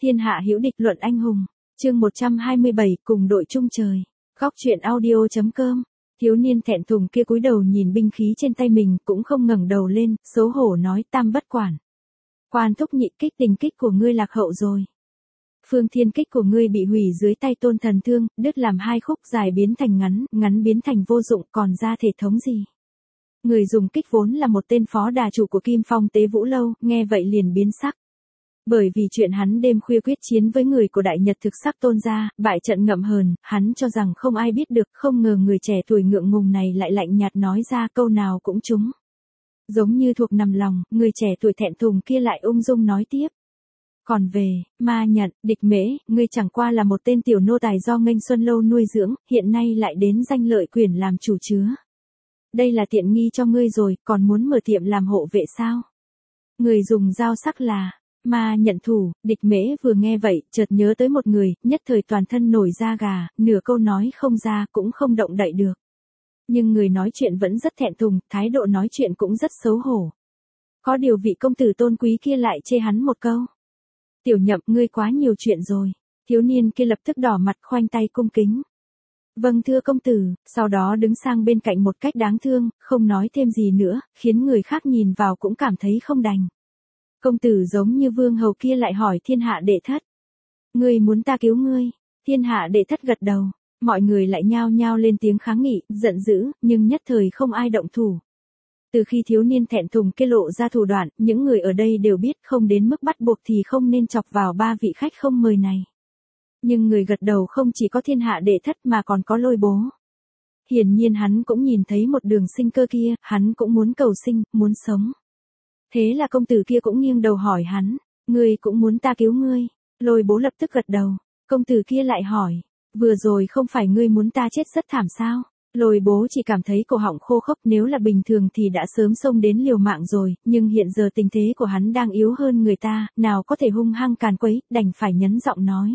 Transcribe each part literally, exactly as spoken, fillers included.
Thiên hạ hữu địch luận anh hùng. Chương một trăm hai mươi bảy, cùng đội chung trời. Góc truyện audio chấm com. Thiếu niên thẹn thùng kia cúi đầu nhìn binh khí trên tay mình, cũng không ngẩng đầu lên, xấu hổ nói: Tam bất quản. Quan thúc nhị, kích tình kích của ngươi lạc hậu rồi. Phương thiên kích của ngươi bị hủy dưới tay Tôn Thần Thương, đứt làm hai khúc, dài biến thành ngắn, ngắn biến thành vô dụng, còn ra thể thống gì. Người dùng kích vốn là một tên phó đà chủ của Kim Phong Tế Vũ Lâu, nghe vậy liền biến sắc. Bởi vì chuyện hắn đêm khuya quyết chiến với người của Đại Nhật thực sắc Tôn gia, bại trận ngậm hờn, hắn cho rằng không ai biết được, không ngờ người trẻ tuổi ngượng ngùng này lại lạnh nhạt nói ra câu nào cũng trúng. Giống như thuộc nằm lòng, người trẻ tuổi thẹn thùng kia lại ung dung nói tiếp. Còn về, Ma Nhận, Địch Mễ, ngươi chẳng qua là một tên tiểu nô tài do Nghênh Xuân Lâu nuôi dưỡng, hiện nay lại đến danh lợi quyền làm chủ chứa. Đây là tiện nghi cho ngươi rồi, còn muốn mở tiệm làm hộ vệ sao? Người dùng dao sắc là Ma Nhận thủ. Địch Mễ vừa nghe vậy, chợt nhớ tới một người, nhất thời toàn thân nổi da gà, nửa câu nói không ra, cũng không động đậy được. Nhưng người nói chuyện vẫn rất thẹn thùng, thái độ nói chuyện cũng rất xấu hổ. Có điều vị công tử tôn quý kia lại chê hắn một câu. Tiểu Nhậm, ngươi quá nhiều chuyện rồi. Thiếu niên kia lập tức đỏ mặt, khoanh tay cung kính. Vâng thưa công tử, sau đó đứng sang bên cạnh một cách đáng thương, không nói thêm gì nữa, khiến người khác nhìn vào cũng cảm thấy không đành. Công tử giống như vương hầu kia lại hỏi Thiên Hạ Đệ Thất. Ngươi muốn ta cứu ngươi? Thiên Hạ Đệ Thất gật đầu. Mọi người lại nhao nhao lên tiếng kháng nghị, giận dữ, nhưng nhất thời không ai động thủ. Từ khi thiếu niên thẹn thùng kia lộ ra thủ đoạn, những người ở đây đều biết không đến mức bắt buộc thì không nên chọc vào ba vị khách không mời này. Nhưng người gật đầu không chỉ có Thiên Hạ Đệ Thất mà còn có Lôi Bố. Hiển nhiên hắn cũng nhìn thấy một đường sinh cơ kia, hắn cũng muốn cầu sinh, muốn sống. Thế là công tử kia cũng nghiêng đầu hỏi hắn, ngươi cũng muốn ta cứu ngươi? Lôi Bố lập tức gật đầu. Công tử kia lại hỏi, vừa rồi không phải ngươi muốn ta chết rất thảm sao? Lôi Bố chỉ cảm thấy cổ họng khô khốc, nếu là bình thường thì đã sớm xông đến liều mạng rồi, nhưng hiện giờ tình thế của hắn đang yếu hơn người ta, nào có thể hung hăng càn quấy, đành phải nhấn giọng nói.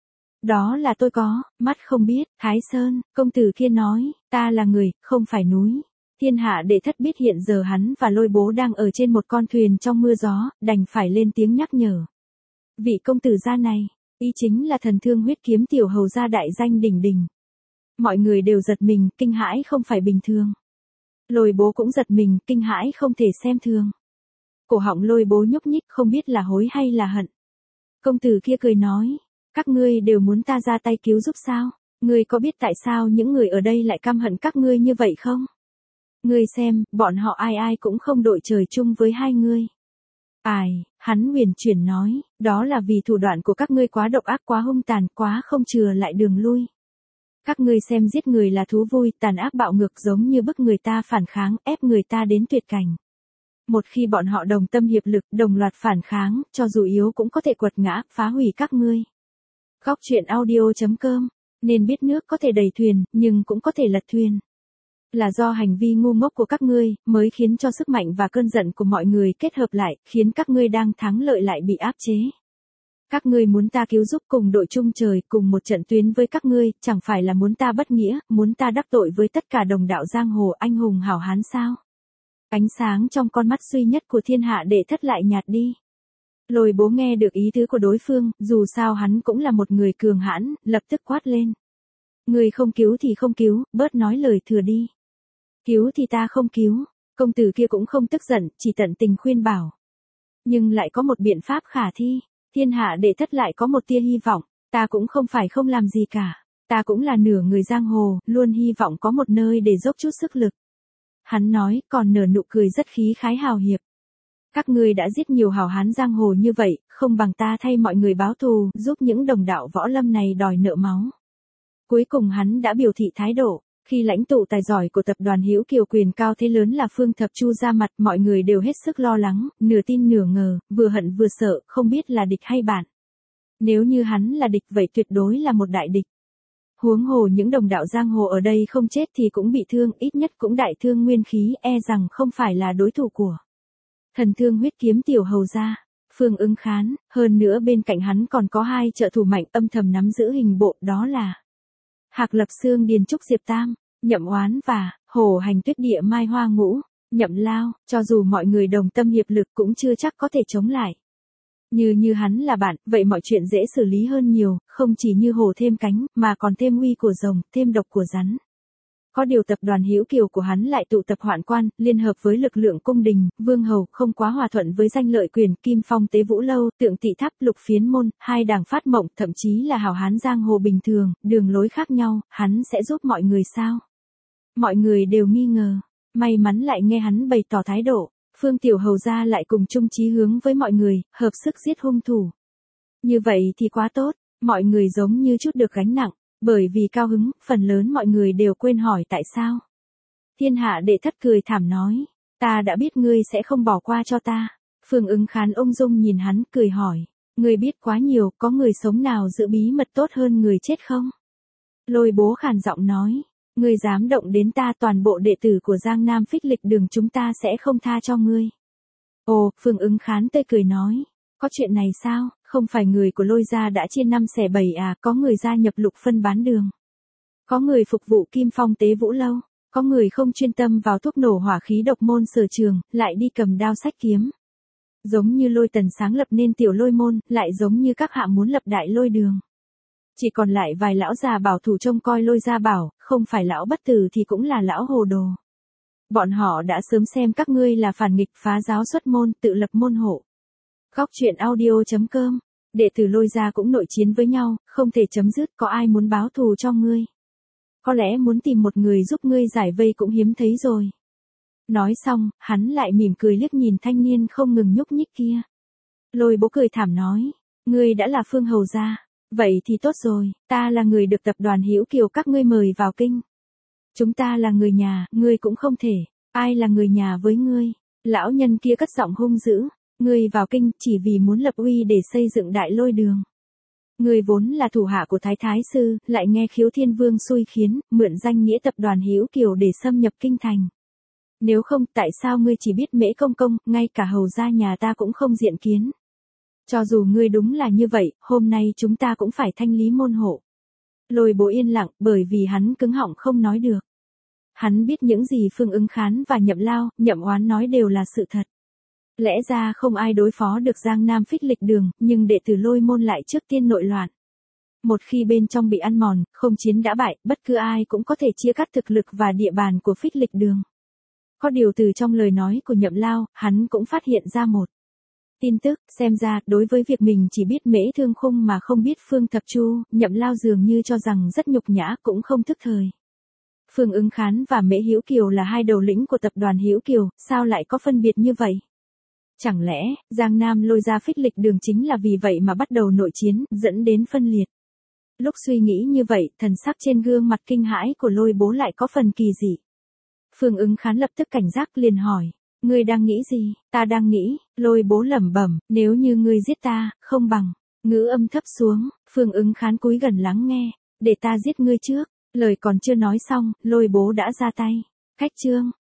Đó là tôi có, mắt không biết, Thái Sơn. Công tử kia nói, ta là người, không phải núi. Thiên Hạ Đệ Thất biết hiện giờ hắn và Lôi Bố đang ở trên một con thuyền trong mưa gió, đành phải lên tiếng nhắc nhở. Vị công tử gia này, ý chính là Thần Thương Huyết Kiếm tiểu hầu gia đại danh đỉnh đỉnh. Mọi người đều giật mình, kinh hãi không phải bình thường. Lôi Bố cũng giật mình, kinh hãi không thể xem thường. Cổ họng Lôi Bố nhúc nhích, không biết là hối hay là hận. Công tử kia cười nói, các ngươi đều muốn ta ra tay cứu giúp sao? Ngươi có biết tại sao những người ở đây lại căm hận các ngươi như vậy không? Ngươi xem, bọn họ ai ai cũng không đội trời chung với hai ngươi. Ai, hắn huyền chuyển nói, đó là vì thủ đoạn của các ngươi quá độc ác, quá hung tàn, quá không chừa lại đường lui. Các ngươi xem giết người là thú vui, tàn ác bạo ngược giống như bức người ta phản kháng, ép người ta đến tuyệt cảnh. Một khi bọn họ đồng tâm hiệp lực, đồng loạt phản kháng, cho dù yếu cũng có thể quật ngã, phá hủy các ngươi. Góc truyện audio chấm com. Nên biết nước có thể đẩy thuyền, nhưng cũng có thể lật thuyền. Là do hành vi ngu ngốc của các ngươi, mới khiến cho sức mạnh và cơn giận của mọi người kết hợp lại, khiến các ngươi đang thắng lợi lại bị áp chế. Các ngươi muốn ta cứu giúp cùng đội chung trời, cùng một trận tuyến với các ngươi, chẳng phải là muốn ta bất nghĩa, muốn ta đắc tội với tất cả đồng đạo giang hồ anh hùng hảo hán sao? Ánh sáng trong con mắt duy nhất của Thiên Hạ Đệ Thất lại nhạt đi. Lôi Bố nghe được ý tứ của đối phương, dù sao hắn cũng là một người cường hãn, lập tức quát lên. Người không cứu thì không cứu, bớt nói lời thừa đi. Cứu thì ta không cứu. Công tử kia cũng không tức giận, chỉ tận tình khuyên bảo. Nhưng lại có một biện pháp khả thi. Thiên Hạ Đệ Thất lại có một tia hy vọng. Ta cũng không phải không làm gì cả. Ta cũng là nửa người giang hồ, luôn hy vọng có một nơi để dốc chút sức lực. Hắn nói, còn nở nụ cười rất khí khái hào hiệp. Các ngươi đã giết nhiều hảo hán giang hồ như vậy, không bằng ta thay mọi người báo thù, giúp những đồng đạo võ lâm này đòi nợ máu. Cuối cùng hắn đã biểu thị thái độ. Khi lãnh tụ tài giỏi của tập đoàn Hữu Kiều quyền cao thế lớn là Phương Thập Chu ra mặt, mọi người đều hết sức lo lắng, nửa tin nửa ngờ, vừa hận vừa sợ, không biết là địch hay bạn. Nếu như hắn là địch vậy tuyệt đối là một đại địch. Huống hồ những đồng đạo giang hồ ở đây không chết thì cũng bị thương, ít nhất cũng đại thương nguyên khí, e rằng không phải là đối thủ của Thần Thương Huyết Kiếm tiểu hầu gia. Phương Ứng Khán, hơn nữa bên cạnh hắn còn có hai trợ thủ mạnh âm thầm nắm giữ hình bộ, đó là Hạc Lập Xương Điền Trúc Diệp Tam, Nhậm Oán và Hổ Hành Tuyết Địa Mai Hoa Ngũ, Nhậm Lao, cho dù mọi người đồng tâm hiệp lực cũng chưa chắc có thể chống lại. Như như hắn là bạn, vậy mọi chuyện dễ xử lý hơn nhiều, không chỉ như hổ thêm cánh, mà còn thêm uy của rồng, thêm độc của rắn. Có điều tập đoàn Hữu Kiều của hắn lại tụ tập hoạn quan, liên hợp với lực lượng cung đình, vương hầu, không quá hòa thuận với danh lợi quyền, Kim Phong Tế Vũ Lâu, Tượng Tị Tháp, Lục Phiến Môn, hai đảng phát mộng, thậm chí là hảo hán giang hồ bình thường, đường lối khác nhau, hắn sẽ giúp mọi người sao? Mọi người đều nghi ngờ, may mắn lại nghe hắn bày tỏ thái độ, Phương Tiểu Hầu gia lại cùng chung chí hướng với mọi người, hợp sức giết hung thủ. Như vậy thì quá tốt, mọi người giống như chút được gánh nặng. Bởi vì cao hứng, phần lớn mọi người đều quên hỏi tại sao. Thiên Hạ Đệ Thất cười thảm nói, ta đã biết ngươi sẽ không bỏ qua cho ta. Phương Ứng Khán ung dung nhìn hắn, cười hỏi, ngươi biết quá nhiều, có người sống nào giữ bí mật tốt hơn người chết không? Lôi Bố khàn giọng nói, ngươi dám động đến ta, toàn bộ đệ tử của Giang Nam Phích Lịch Đường chúng ta sẽ không tha cho ngươi. Ồ, Phương Ứng Khán tươi cười nói, có chuyện này sao? Không phải người của Lôi gia đã chia năm xẻ bảy à, có người gia nhập Lục Phân bán đường. Có người phục vụ Kim Phong Tế Vũ Lâu, có người không chuyên tâm vào thuốc nổ hỏa khí độc môn sở trường, lại đi cầm đao sách kiếm. Giống như Lôi Tần sáng lập nên tiểu Lôi môn, lại giống như các hạ muốn lập đại Lôi đường. Chỉ còn lại vài lão già bảo thủ trông coi Lôi gia bảo, không phải lão bất tử thì cũng là lão hồ đồ. Bọn họ đã sớm xem các ngươi là phản nghịch, phá giáo xuất môn, tự lập môn hộ. Góc truyện audio chấm com. Đệ tử Lôi gia cũng nội chiến với nhau, không thể chấm dứt, có ai muốn báo thù cho ngươi? Có lẽ muốn tìm một người giúp ngươi giải vây cũng hiếm thấy rồi. Nói xong, hắn lại mỉm cười liếc nhìn thanh niên không ngừng nhúc nhích kia. Lôi Bố cười thảm nói, ngươi đã là Phương hầu gia, vậy thì tốt rồi, ta là người được tập đoàn Hữu Kiều các ngươi mời vào kinh. Chúng ta là người nhà, ngươi cũng không thể, ai là người nhà với ngươi? Lão nhân kia cất giọng hung dữ. Ngươi vào kinh chỉ vì muốn lập uy để xây dựng đại Lôi đường. Ngươi vốn là thủ hạ của Thái Thái Sư, lại nghe Khiếu Thiên Vương xui khiến, mượn danh nghĩa tập đoàn Hữu Kiều để xâm nhập kinh thành. Nếu không, tại sao ngươi chỉ biết Mễ Công Công, ngay cả hầu gia nhà ta cũng không diện kiến? Cho dù ngươi đúng là như vậy, hôm nay chúng ta cũng phải thanh lý môn hộ. Lôi Bố yên lặng, bởi vì hắn cứng họng không nói được. Hắn biết những gì Phương Ứng Khán và Nhậm Lao, Nhậm Oán nói đều là sự thật. Lẽ ra không ai đối phó được Giang Nam Phích Lịch Đường, nhưng đệ tử Lôi môn lại trước tiên nội loạn. Một khi bên trong bị ăn mòn, không chiến đã bại, bất cứ ai cũng có thể chia cắt thực lực và địa bàn của Phích Lịch Đường. Có điều từ trong lời nói của Nhậm Lao, hắn cũng phát hiện ra một tin tức, xem ra, đối với việc mình chỉ biết Mễ Thương Khung mà không biết Phương Thập Chu, Nhậm Lao dường như cho rằng rất nhục nhã, cũng không thức thời. Phương Ứng Khán và Mễ Hữu Kiều là hai đầu lĩnh của tập đoàn Hữu Kiều, sao lại có phân biệt như vậy? Chẳng lẽ, Giang Nam Lôi gia Phích Lịch Đường chính là vì vậy mà bắt đầu nội chiến, dẫn đến phân liệt? Lúc suy nghĩ như vậy, thần sắc trên gương mặt kinh hãi của Lôi Bố lại có phần kỳ dị. Phương Ứng Khán lập tức cảnh giác liền hỏi, ngươi đang nghĩ gì? Ta đang nghĩ, Lôi Bố lẩm bẩm, nếu như ngươi giết ta, không bằng. Ngữ âm thấp xuống, Phương Ứng Khán cúi gần lắng nghe, để ta giết ngươi trước. Lời còn chưa nói xong, Lôi Bố đã ra tay. Cách chương.